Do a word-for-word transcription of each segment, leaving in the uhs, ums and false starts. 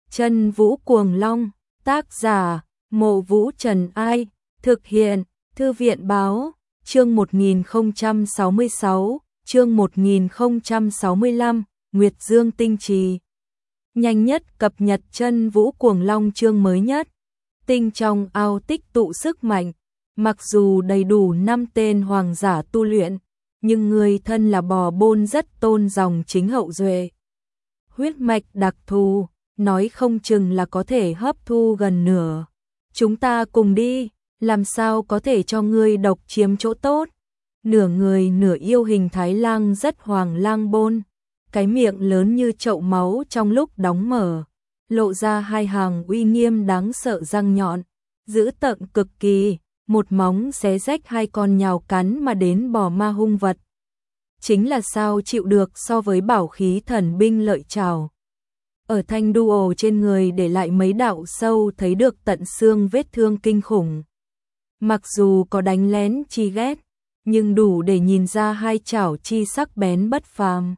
Chân Vũ Cuồng Long, tác giả, Mộ Vũ Trần Ai, thực hiện, Thư viện Báo, chương một nghìn không trăm sáu mươi sáu, chương một nghìn không trăm sáu mươi lăm, Nguyệt Dương Tinh Trì. Nhanh nhất cập nhật Chân Vũ Cuồng Long chương mới nhất. Tinh trong ao tích tụ sức mạnh, mặc dù đầy đủ năm tên hoàng giả tu luyện, nhưng người thân là bò bôn rất tôn dòng chính hậu duệ. Huyết mạch đặc thù, nói không chừng là có thể hấp thu gần nửa. Chúng ta cùng đi, làm sao có thể cho ngươi độc chiếm chỗ tốt. Nửa người nửa yêu hình thái lang rất hoàng lang bôn, cái miệng lớn như chậu máu trong lúc đóng mở, lộ ra hai hàng uy nghiêm đáng sợ răng nhọn, dữ tợn cực kỳ, một móng xé rách hai con nhào cắn mà đến bò ma hung vật. Chính là sao chịu được so với bảo khí thần binh lợi trảo. Ở thanh đuổ trên người để lại mấy đạo sâu thấy được tận xương vết thương kinh khủng. Mặc dù có đánh lén chi ghét, nhưng đủ để nhìn ra hai chảo chi sắc bén bất phàm.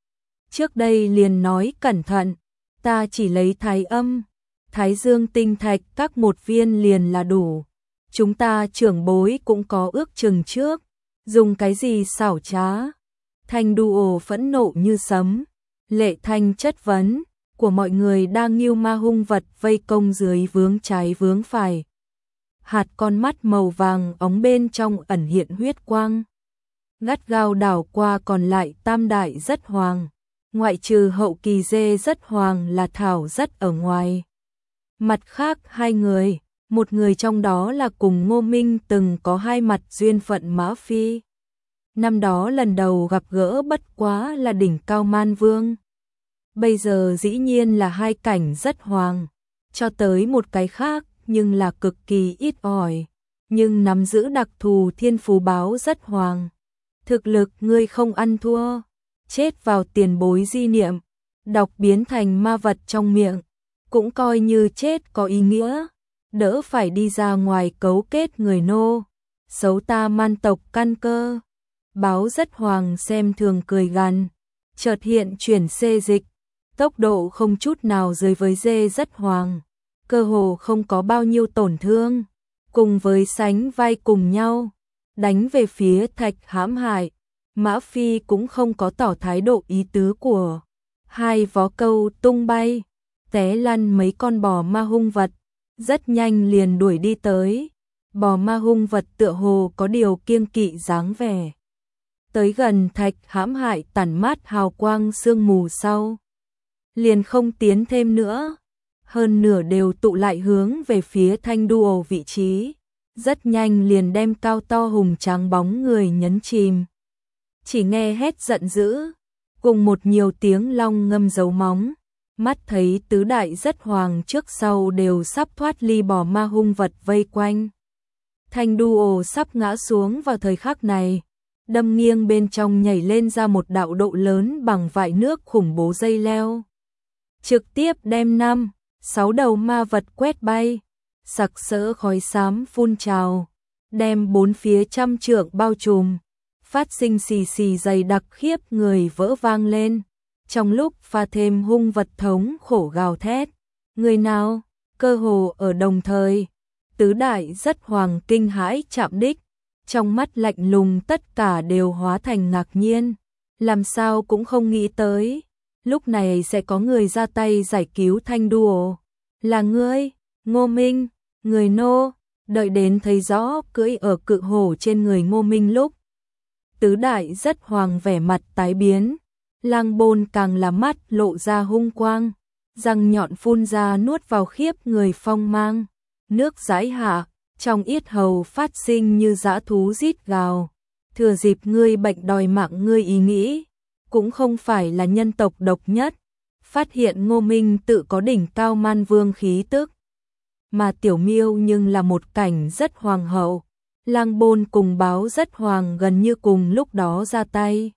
Trước đây liền nói cẩn thận, ta chỉ lấy thái âm, thái dương tinh thạch các một viên liền là đủ. Chúng ta trưởng bối cũng có ước chừng trước, dùng cái gì xảo trá. Thanh đuổ phẫn nộ như sấm, lệ thanh chất vấn của mọi người đang nghiêu ma hung vật vây công dưới vướng trái vướng phải. Hạt con mắt màu vàng óng bên trong ẩn hiện huyết quang. Gắt gao đảo qua còn lại tam đại rất hoàng, ngoại trừ hậu kỳ dê rất hoàng là thảo rất ở ngoài. Mặt khác hai người, một người trong đó là cùng Ngô Minh từng có hai mặt duyên phận Mã Phi. Năm đó lần đầu gặp gỡ bất quá là đỉnh cao man vương. Bây giờ dĩ nhiên là hai cảnh rất hoàng, cho tới một cái khác nhưng là cực kỳ ít ỏi, nhưng nắm giữ đặc thù thiên phú báo rất hoàng. Thực lực ngươi không ăn thua, chết vào tiền bối di niệm, đọc biến thành ma vật trong miệng, cũng coi như chết có ý nghĩa, đỡ phải đi ra ngoài cấu kết người nô, xấu ta man tộc căn cơ. Báo rất hoàng xem thường cười gằn, chợt hiện chuyển xê dịch, tốc độ không chút nào dưới với dê rất hoàng, cơ hồ không có bao nhiêu tổn thương, cùng với sánh vai cùng nhau, đánh về phía Thạch hãm hại. Mã Phi cũng không có tỏ thái độ ý tứ của, hai vó câu tung bay, té lăn mấy con bò ma hung vật, rất nhanh liền đuổi đi tới. Bò ma hung vật tựa hồ có điều kiêng kỵ dáng vẻ. Tới gần Thạch hãm hại tản mát hào quang sương mù sau, liền không tiến thêm nữa, hơn nửa đều tụ lại hướng về phía thanh đuổ vị trí, rất nhanh liền đem cao to hùng tráng bóng người nhấn chìm. Chỉ nghe hét giận dữ, cùng một nhiều tiếng long ngâm dấu móng, mắt thấy tứ đại rất hoàng trước sau đều sắp thoát ly bò ma hung vật vây quanh. Thanh đuổ sắp ngã xuống vào thời khắc này, đâm nghiêng bên trong nhảy lên ra một đạo độ lớn bằng vại nước khủng bố dây leo. Trực tiếp đem năm, sáu đầu ma vật quét bay, sặc sỡ khói xám phun trào, đem bốn phía trăm trượng bao trùm, phát sinh xì xì dày đặc khiếp người vỡ vang lên, trong lúc pha thêm hung vật thống khổ gào thét. Người nào, cơ hồ ở đồng thời, tứ đại rất hoàng kinh hãi chạm đích, trong mắt lạnh lùng tất cả đều hóa thành ngạc nhiên, làm sao cũng không nghĩ tới, lúc này sẽ có người ra tay giải cứu thanh đuổ. Là ngươi, Ngô Minh, người nô. Đợi đến thấy rõ cưỡi ở cự hổ trên người Ngô Minh lúc, tứ đại rất hoàng vẻ mặt tái biến, lang bôn càng là mắt lộ ra hung quang, răng nhọn phun ra nuốt vào khiếp người phong mang, nước dãi hạ, trong yết hầu phát sinh như dã thú rít gào. Thừa dịp ngươi bệnh đòi mạng ngươi ý nghĩ, cũng không phải là nhân tộc độc nhất, phát hiện Ngô Minh tự có đỉnh cao man vương khí tức, mà tiểu miêu nhưng là một cảnh rất hoàng hậu. Lang bôn cùng báo rất hoàng gần như cùng lúc đó ra tay.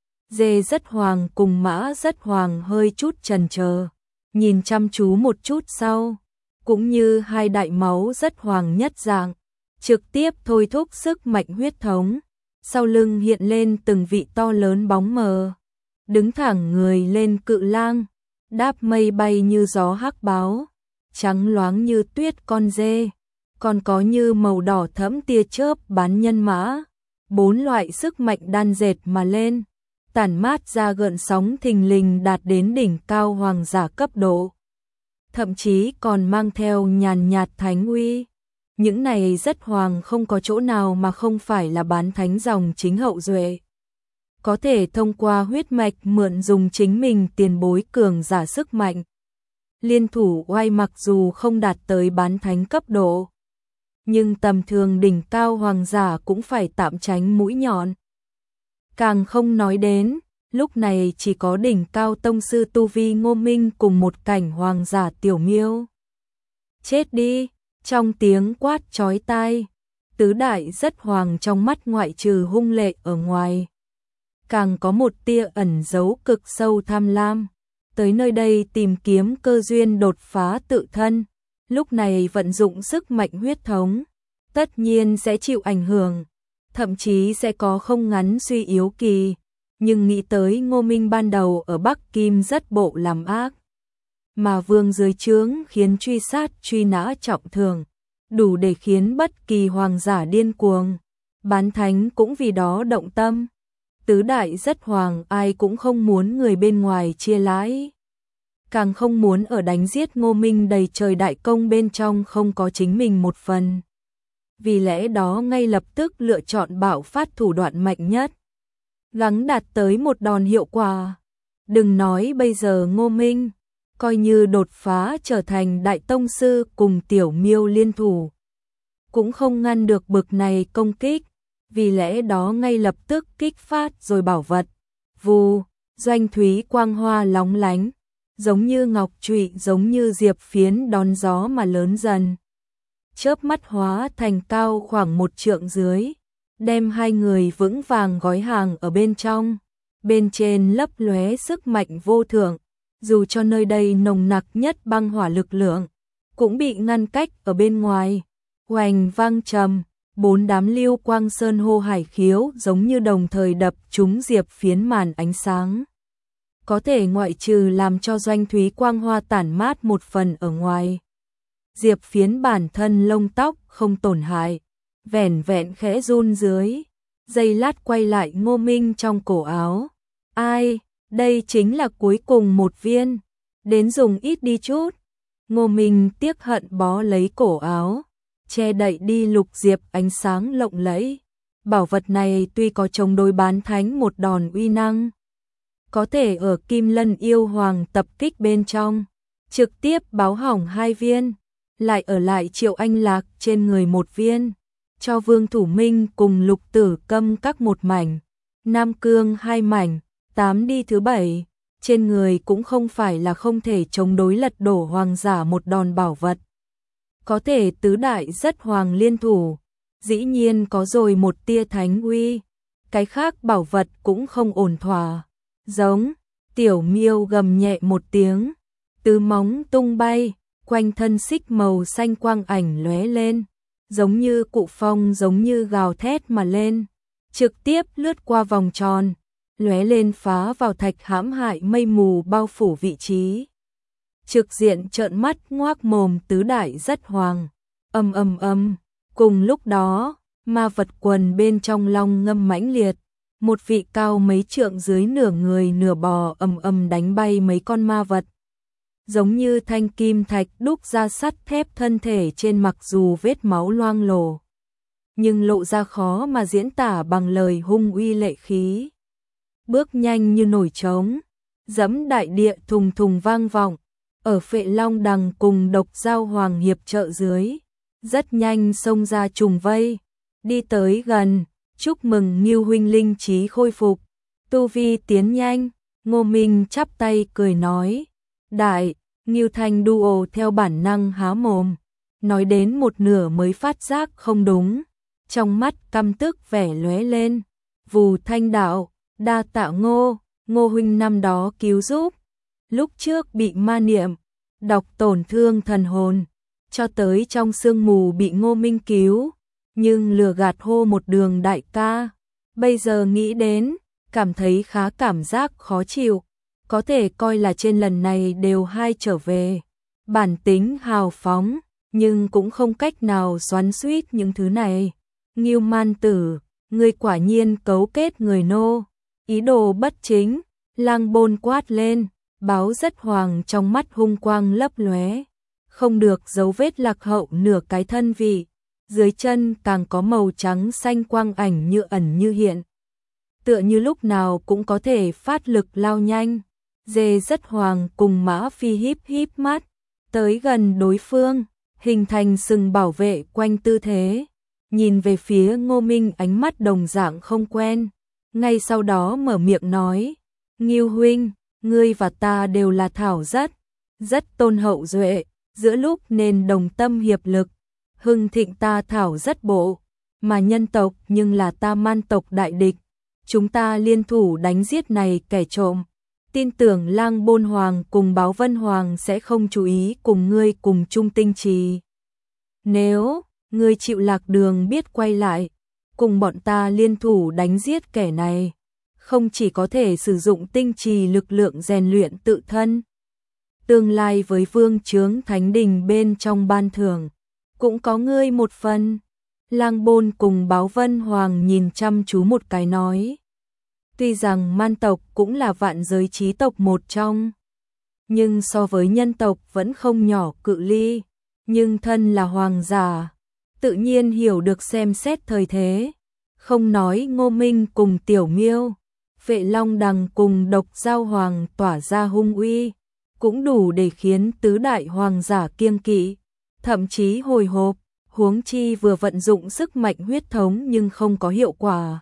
Dê rất hoàng cùng mã rất hoàng hơi chút chần chờ, nhìn chăm chú một chút sau, cũng như hai đại máu rất hoàng nhất dạng, trực tiếp thôi thúc sức mạnh huyết thống, sau lưng hiện lên từng vị to lớn bóng mờ, đứng thẳng người lên cự lang, đáp mây bay như gió hắc báo, trắng loáng như tuyết con dê, còn có như màu đỏ thẫm tia chớp bán nhân mã, bốn loại sức mạnh đan dệt mà lên, tản mát ra gợn sóng thình lình đạt đến đỉnh cao hoàng giả cấp độ. Thậm chí còn mang theo nhàn nhạt thánh uy. Những này rất hoàng, không có chỗ nào mà không phải là bán thánh dòng chính hậu duệ. Có thể thông qua huyết mạch mượn dùng chính mình tiền bối cường giả sức mạnh. Liên thủ oai mặc dù không đạt tới bán thánh cấp độ, nhưng tầm thường đỉnh cao hoàng giả cũng phải tạm tránh mũi nhọn. Càng không nói đến, lúc này chỉ có đỉnh cao tông sư tu vi Ngô Minh cùng một cảnh hoàng giả Tiểu Miêu. Chết đi, trong tiếng quát chói tai, tứ đại rất hoàng trong mắt ngoại trừ hung lệ ở ngoài. Càng có một tia ẩn giấu cực sâu tham lam, tới nơi đây tìm kiếm cơ duyên đột phá tự thân, lúc này vận dụng sức mạnh huyết thống, tất nhiên sẽ chịu ảnh hưởng, thậm chí sẽ có không ngắn suy yếu kỳ, nhưng nghĩ tới Ngô Minh ban đầu ở Bắc Kim rất bộ làm ác, mà vương dưới trướng khiến truy sát truy nã trọng thương, đủ để khiến bất kỳ hoàng giả điên cuồng, bán thánh cũng vì đó động tâm. Tứ đại rất hoàng ai cũng không muốn người bên ngoài chia lãi, càng không muốn ở đánh giết Ngô Minh đầy trời đại công bên trong không có chính mình một phần. Vì lẽ đó ngay lập tức lựa chọn bạo phát thủ đoạn mạnh nhất, gắng đạt tới một đòn hiệu quả. Đừng nói bây giờ Ngô Minh, coi như đột phá trở thành đại tông sư cùng Tiểu Miêu liên thủ, cũng không ngăn được bực này công kích. Vì lẽ đó ngay lập tức kích phát rồi bảo vật. Vù, doanh thúy quang hoa lóng lánh, giống như ngọc trụy, giống như diệp phiến đón gió mà lớn dần. Chớp mắt hóa thành cao khoảng một trượng dưới, đem hai người vững vàng gói hàng ở bên trong. Bên trên lấp lóe sức mạnh vô thượng, dù cho nơi đây nồng nặc nhất băng hỏa lực lượng, cũng bị ngăn cách ở bên ngoài. Oành vang trầm. Bốn đám lưu quang sơn hô hải khiếu giống như đồng thời đập trúng diệp phiến màn ánh sáng. Có thể ngoại trừ làm cho doanh thúy quang hoa tản mát một phần ở ngoài. Diệp phiến bản thân lông tóc không tổn hại, vẻn vẹn khẽ run dưới. Giây lát quay lại Ngô Minh trong cổ áo. Ai, đây chính là cuối cùng một viên, đến dùng ít đi chút. Ngô Minh tiếc hận bó lấy cổ áo, che đậy đi lục diệp ánh sáng lộng lẫy. Bảo vật này tuy có chống đối bán thánh một đòn uy năng, có thể ở Kim Lân yêu hoàng tập kích bên trong, trực tiếp báo hỏng hai viên, lại ở lại Triệu Anh Lạc trên người một viên, cho Vương Thủ Minh cùng Lục Tử Câm các một mảnh, Nam Cương hai mảnh, tám đi thứ bảy, trên người cũng không phải là không thể chống đối lật đổ hoàng giả một đòn bảo vật. Có thể tứ đại rất hoàng liên thủ, dĩ nhiên có rồi một tia thánh uy, cái khác bảo vật cũng không ổn thỏa. Giống, Tiểu Miêu gầm nhẹ một tiếng, tứ móng tung bay, quanh thân xích màu xanh quang ảnh lóe lên, giống như cụ phong, giống như gào thét mà lên, trực tiếp lướt qua vòng tròn, lóe lên phá vào thạch hãm hại mây mù bao phủ vị trí. Trực diện trợn mắt ngoác mồm tứ đại rất hoàng, ầm ầm ầm. Cùng lúc đó, ma vật quần bên trong long ngâm mãnh liệt, một vị cao mấy trượng dưới nửa người nửa bò ầm ầm đánh bay mấy con ma vật. Giống như thanh kim thạch đúc ra sắt thép thân thể trên, mặc dù vết máu loang lổ, nhưng lộ ra khó mà diễn tả bằng lời hung uy lệ khí. Bước nhanh như nổi trống, dẫm đại địa thùng thùng vang vọng. Ở Phệ Long Đằng cùng Độc Giao Hoàng hiệp trợ dưới, rất nhanh xông ra trùng vây, đi tới gần, chúc mừng Ngưu huynh linh trí khôi phục, tu vi tiến nhanh. Ngô Minh chắp tay cười nói, đại. Ngưu Thanh Duo theo bản năng há mồm, nói đến một nửa mới phát giác không đúng, trong mắt căm tức vẻ lóe lên. Vù Thanh đạo, đa tạ Ngô, Ngô huynh năm đó cứu giúp, lúc trước bị ma niệm độc tổn thương thần hồn, cho tới trong sương mù bị Ngô Minh cứu, nhưng lừa gạt hô một đường đại ca. Bây giờ nghĩ đến, cảm thấy khá cảm giác khó chịu, có thể coi là trên lần này đều hai trở về. Bản tính hào phóng, nhưng cũng không cách nào xoắn xuýt những thứ này. Ngưu Man Tử, ngươi quả nhiên cấu kết người nô, ý đồ bất chính. Lang Bôn quát lên, Báo Rất Hoàng trong mắt hung quang lấp lóe, không được dấu vết lạc hậu nửa cái thân vị, dưới chân càng có màu trắng xanh quang ảnh như ẩn như hiện, tựa như lúc nào cũng có thể phát lực lao nhanh. Dê Rất Hoàng cùng Mã Phi híp híp mắt, tới gần đối phương, hình thành sừng bảo vệ quanh tư thế, nhìn về phía Ngô Minh ánh mắt đồng dạng không quen, ngay sau đó mở miệng nói, Ngưu huynh, ngươi và ta đều là thảo rất, rất tôn hậu duệ, giữa lúc nên đồng tâm hiệp lực, hưng thịnh ta thảo rất bộ, mà nhân tộc nhưng là ta Man tộc đại địch, chúng ta liên thủ đánh giết này kẻ trộm. Tin tưởng Lang Bôn Hoàng cùng Báo Vân Hoàng sẽ không chú ý cùng ngươi cùng chung tinh trì. Nếu ngươi chịu lạc đường biết quay lại, cùng bọn ta liên thủ đánh giết kẻ này, không chỉ có thể sử dụng tinh trì lực lượng rèn luyện tự thân, tương lai với vương chướng thánh đình bên trong ban thưởng, cũng có ngươi một phần. Lang Bôn cùng Báo Vân Hoàng nhìn chăm chú một cái nói. Tuy rằng Man tộc cũng là vạn giới chí tộc một trong, nhưng so với nhân tộc vẫn không nhỏ cự ly, nhưng thân là hoàng giả, tự nhiên hiểu được xem xét thời thế, không nói Ngô Minh cùng Tiểu Miêu, Vệ Long Đằng cùng Độc Giao Hoàng tỏa ra hung uy, cũng đủ để khiến tứ đại hoàng giả kiêng kỵ, thậm chí hồi hộp, huống chi vừa vận dụng sức mạnh huyết thống nhưng không có hiệu quả.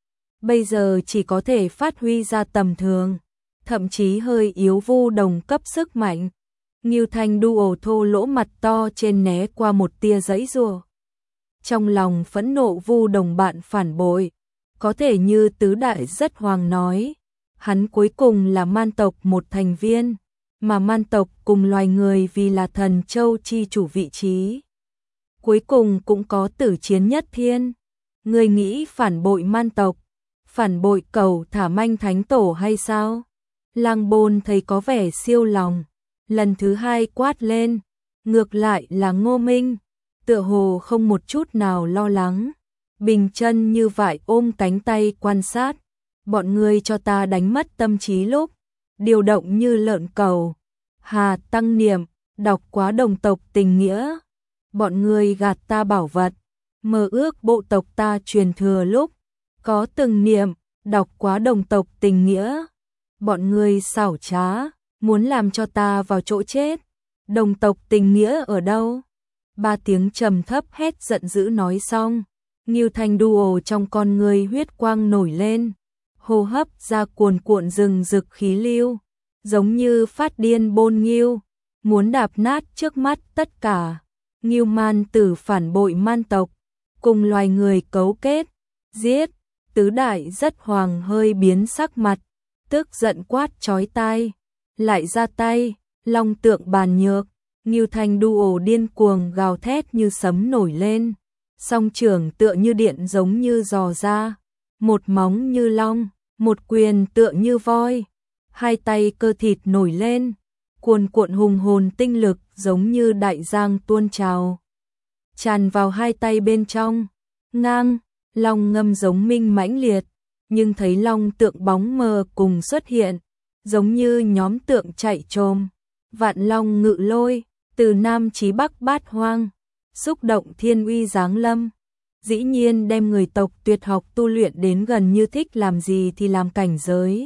Bây giờ chỉ có thể phát huy ra tầm thường, thậm chí hơi yếu vu đồng cấp sức mạnh. Ngưu Thanh đu ổ thô lỗ mặt to trên né qua một tia giãy giụa. Trong lòng phẫn nộ vu đồng bạn phản bội, có thể như tứ đại rất hoàng nói, hắn cuối cùng là Man tộc một thành viên, mà Man tộc cùng loài người vì là thần châu chi chủ vị trí. Cuối cùng cũng có tử chiến nhất thiên. Người nghĩ phản bội Man tộc, phản bội cầu thả manh thánh tổ hay sao? Lang Bôn thấy có vẻ siêu lòng, lần thứ hai quát lên, ngược lại là Ngô Minh, tựa hồ không một chút nào lo lắng, bình chân như vậy ôm cánh tay quan sát, bọn ngươi cho ta đánh mất tâm trí lúc, điều động như lợn cầu, hà tăng niệm, đọc quá đồng tộc tình nghĩa, bọn ngươi gạt ta bảo vật, mơ ước bộ tộc ta truyền thừa lúc, có từng niệm, đọc quá đồng tộc tình nghĩa, bọn ngươi xảo trá, muốn làm cho ta vào chỗ chết, đồng tộc tình nghĩa ở đâu? Ba tiếng trầm thấp hét giận dữ nói xong, Ngưu Thanh đu ồ trong con người huyết quang nổi lên, hô hấp ra cuồn cuộn rừng rực khí lưu, giống như phát điên bôn Ngưu, muốn đạp nát trước mắt tất cả. Ngưu Man Tử phản bội Man tộc, cùng loài người cấu kết, giết. Tứ đại rất hoàng hơi biến sắc mặt, tức giận quát chói tai, lại ra tay, long tượng bàn nhược, Ngưu Thanh đu ồ điên cuồng gào thét như sấm nổi lên, song trưởng tựa như điện giống như giò ra, một móng như long, một quyền tựa như voi, hai tay cơ thịt nổi lên, cuồn cuộn hùng hồn tinh lực giống như đại giang tuôn trào, tràn vào hai tay bên trong, ngang. Long ngâm giống minh mãnh liệt, nhưng thấy long tượng bóng mờ cùng xuất hiện, giống như nhóm tượng chạy trồm, vạn long ngự lôi, từ nam chí bắc bát hoang, xúc động thiên uy giáng lâm, dĩ nhiên đem người tộc tuyệt học tu luyện đến gần như thích làm gì thì làm cảnh giới.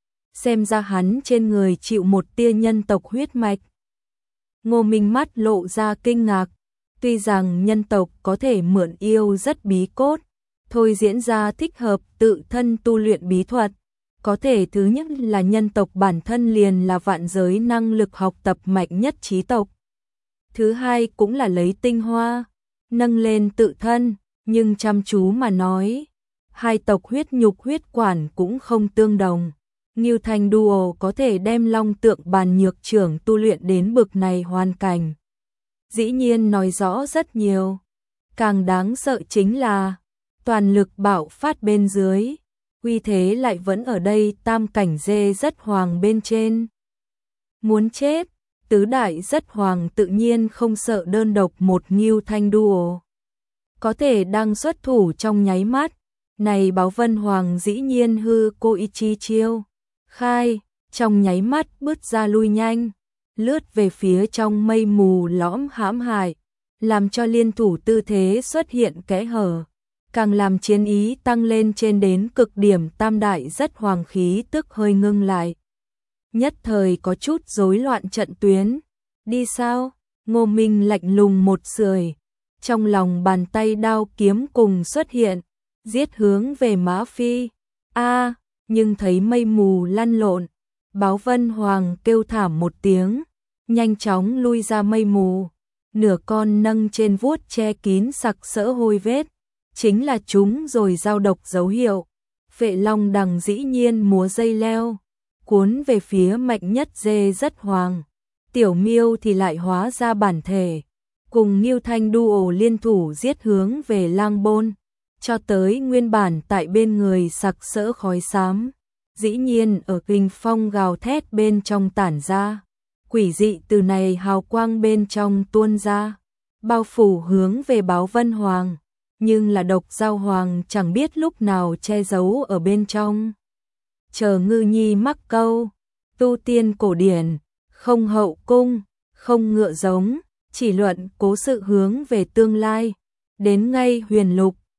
Xem ra hắn trên người chịu một tia nhân tộc huyết mạch. Ngô Minh mắt lộ ra kinh ngạc, tuy rằng nhân tộc có thể mượn yêu rất bí cốt, thôi diễn ra thích hợp tự thân tu luyện bí thuật, có thể thứ nhất là nhân tộc bản thân liền là vạn giới năng lực học tập mạnh nhất trí tộc. Thứ hai cũng là lấy tinh hoa, nâng lên tự thân, nhưng chăm chú mà nói, hai tộc huyết nhục huyết quản cũng không tương đồng. Ngưu Thanh đu ồ có thể đem long tượng bàn nhược trưởng tu luyện đến bực này hoàn cảnh. Dĩ nhiên nói rõ rất nhiều, càng đáng sợ chính là toàn lực bạo phát bên dưới, uy thế lại vẫn ở đây, tam cảnh dê rất hoàng bên trên. Muốn chết, tứ đại rất hoàng tự nhiên không sợ đơn độc một Ngưu Thanh Duo. Có thể đang xuất thủ trong nháy mắt, này Báo Vân Hoàng dĩ nhiên hư cô ý chi chiêu. Khai, trong nháy mắt bứt ra lui nhanh, lướt về phía trong mây mù lõm hãm hại, làm cho liên thủ tư thế xuất hiện kẽ hở, càng làm chiến ý tăng lên trên đến cực điểm. Tam đại rất hoàng khí tức hơi ngưng lại, nhất thời có chút rối loạn trận tuyến. Đi sao? Ngô Minh lạnh lùng một sưởi, trong lòng bàn tay đao kiếm cùng xuất hiện, giết hướng về Mã Phi. A, nhưng thấy mây mù lăn lộn, Báo Vân Hoàng kêu thảm một tiếng, nhanh chóng lui ra mây mù, nửa con nâng trên vuốt che kín sặc sỡ hôi vết, chính là chúng rồi giao độc dấu hiệu. Phệ Long đằng dĩ nhiên múa dây leo, cuốn về phía mạnh nhất dê rất hoàng. Tiểu Miêu thì lại hóa ra bản thể, cùng Ngưu Thanh Duo liên thủ giết hướng về Lang Bôn, cho tới nguyên bản tại bên người sặc sỡ khói xám, dĩ nhiên ở kinh phong gào thét bên trong tản ra, quỷ dị từ này hào quang bên trong tuôn ra, bao phủ hướng về Báo Vân Hoàng, nhưng là độc giao hoàng chẳng biết lúc nào che giấu ở bên trong. Chờ Ngư Nhi mắc câu, tu tiên cổ điển, không hậu cung, không ngựa giống, chỉ luận cố sự hướng về tương lai, đến ngay huyền lục,